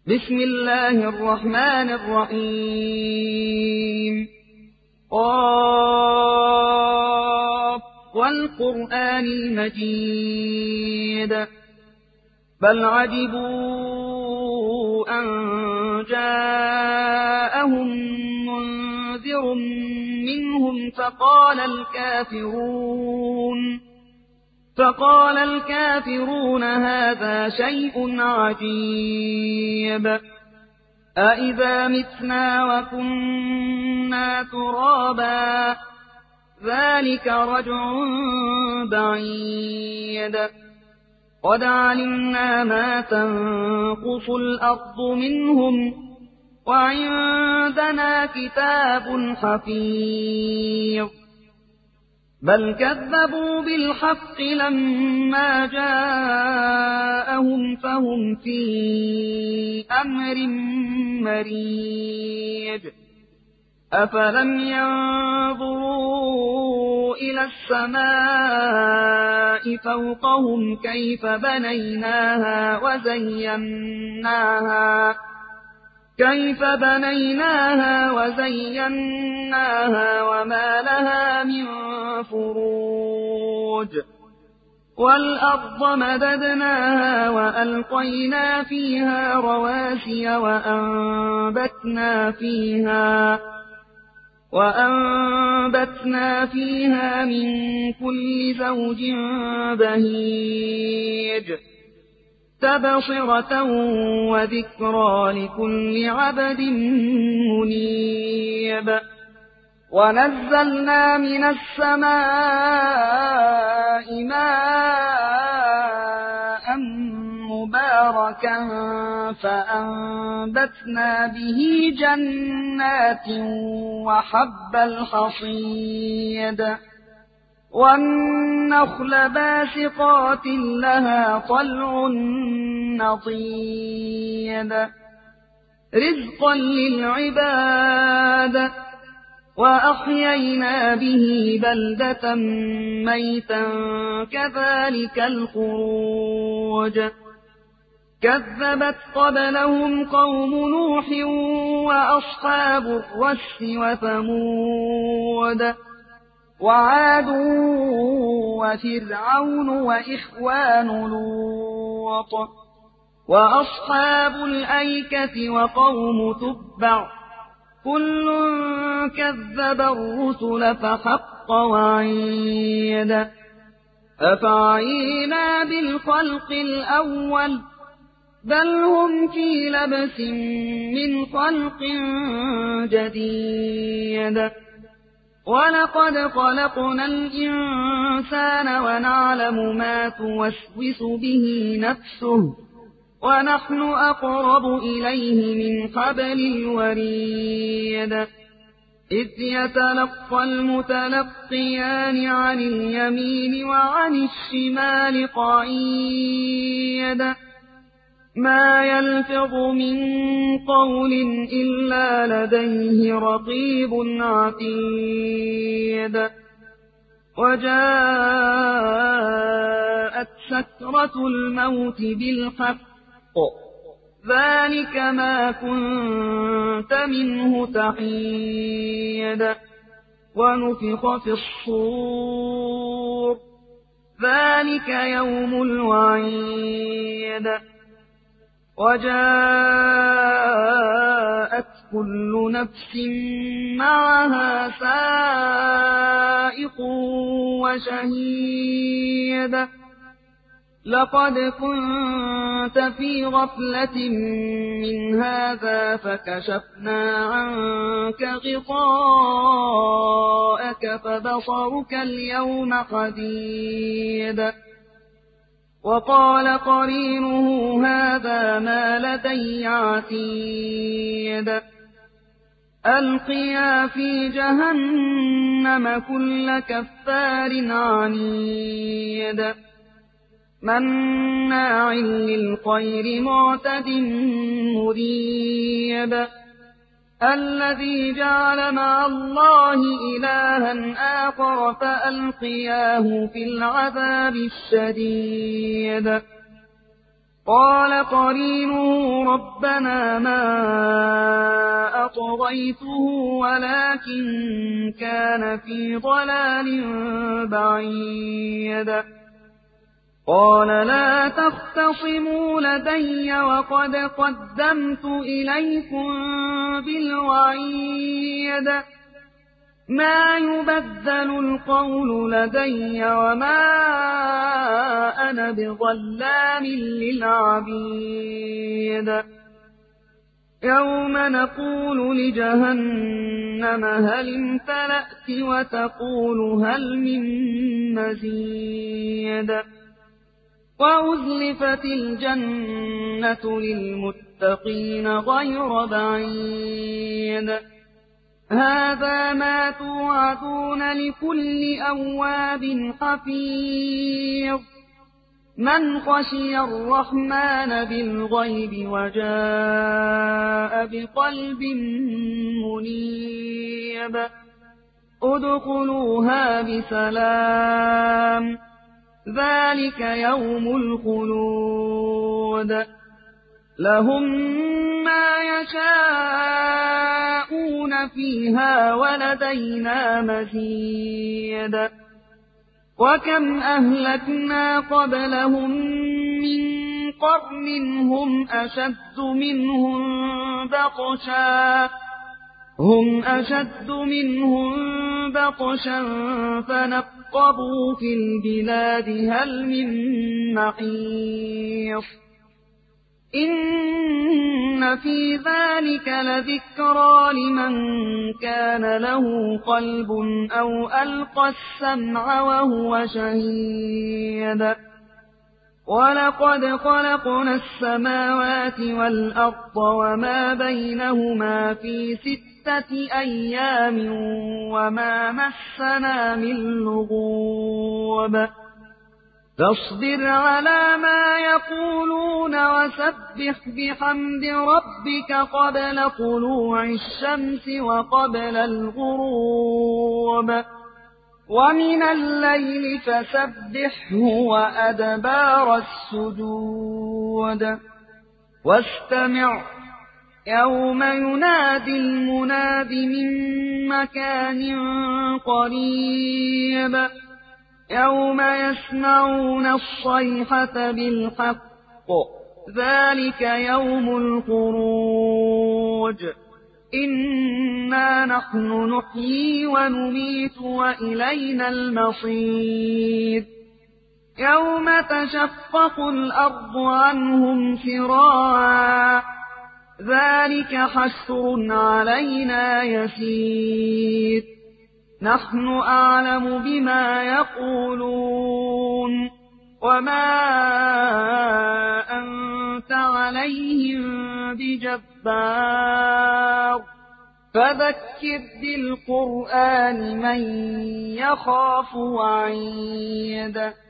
بسم الله الرحمن الرحيم قاف والقرآن المجيد بل عجبوا أن جاءهم منذر منهم فقال الكافرون هذا شيء عجيب أإذا متنا وكنا ترابا ذلك رجع بعيد قد علمنا ما تنقص الأرض منهم وعندنا كتاب حفيظ بل كذبوا بالحق لما جاءهم فهم في أمر مريج أفلم ينظروا إلى السماء فوقهم كيف بنيناها وزيناها وما لها من فروج والأرض مددناها وألقينا فيها رواسي وأنبتنا فيها من كل زوج بهيج تبصرة وذكرى لكل عبد منيب ونزلنا من السماء ماء مباركا فأنبتنا به جنات وحب الحصيد والنخل باسقات لها طلع نضيد رزقا للعباد وأحيينا به بلدة ميتا كذلك الخروج كذبت قبلهم قوم نوح وأصحاب الرس وثمود وعاد وفرعون وإخوان لوط وأصحاب الأيكة وقوم تبع كل كذب الرسل فحق وعيد أفعينا بالخلق الأول بل هم في لبس من خلق جديد ولقد خلقنا الإنسان ونعلم ما توسوس به نفسه ونحن أقرب إليه من حبل الوريد إذ يتلقى المتلقيان عن اليمين وعن الشمال قعيد ما يلفظ من قول إلا لديه رقيب عتيد وجاءت سكرة الموت بالحق ذلك ما كنت منه تحيد ونفخ في الصور ذلك يوم الوعيد وجاءت كل نفس معها سائق وشهيد لقد كنت في غفلة من هذا فكشفنا عنك غطاءك فبصرك اليوم حديد وقال قرينه هذا ما لدي عتيد ألقيا في جهنم كل كفار عنيد مناع للخير معتد مريب الذي جعل مع الله إلها آخر فألقياه في العذاب الشديد قال قرينه ربنا ما أطغيته ولكن كان في ضلال بعيد قال لا تختصموا لدي وقد قدمت إليكم بالوعيد ما يبدل القول لدي وما أنا بظلام للعبيد يوم نقول لجهنم هل امتلأت وتقول هل من مزيد وأزلفت الجنة للمتقين غير بعيد هذا ما توعدون لكل أواب حفيظ من خشي الرحمن بالغيب وجاء بقلب منيب ادخلوها بسلام ذلك يوم الخلود لهم ما يشاءون فيها ولدينا مزيد وكم أهلكنا قبلهم من قرن هم أشد منهم بطشا فنقبوا في البلاد هل من محيص إن في ذلك لذكرى لمن كان له قلب أو ألقى السمع وهو شهيد ولقد خلقنا السماوات والأرض وما بينهما في 6 أيام وما مسنا من لغوب فاصبر على ما يقولون وسبح بحمد ربك قبل طلوع الشمس وقبل الغروب ومن الليل فسبحه وأدبار السجود واستمع يوم ينادي المناد من مكان قريب يوم يسمعون الصيحة بالحق ذلك يوم الخروج إنا نحن نحيي ونميت وإلينا المصير يوم تشقق الأرض عنهم سراعا ذلك حشر علينا يسير نحن أعلم بما يقولون وما أنت عليهم بجبار فذكر بالقرآن من يخاف وعيد